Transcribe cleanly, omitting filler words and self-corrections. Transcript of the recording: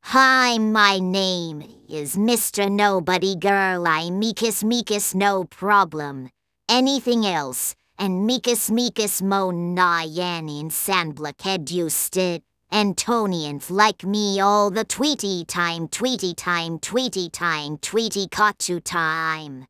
Hi, my name is Mr. Nobody Girl. I meekus no problem. Anything else, and meekus mo nyanin sandblock head used it. Antonians like me all the tweety time, tweety katu time.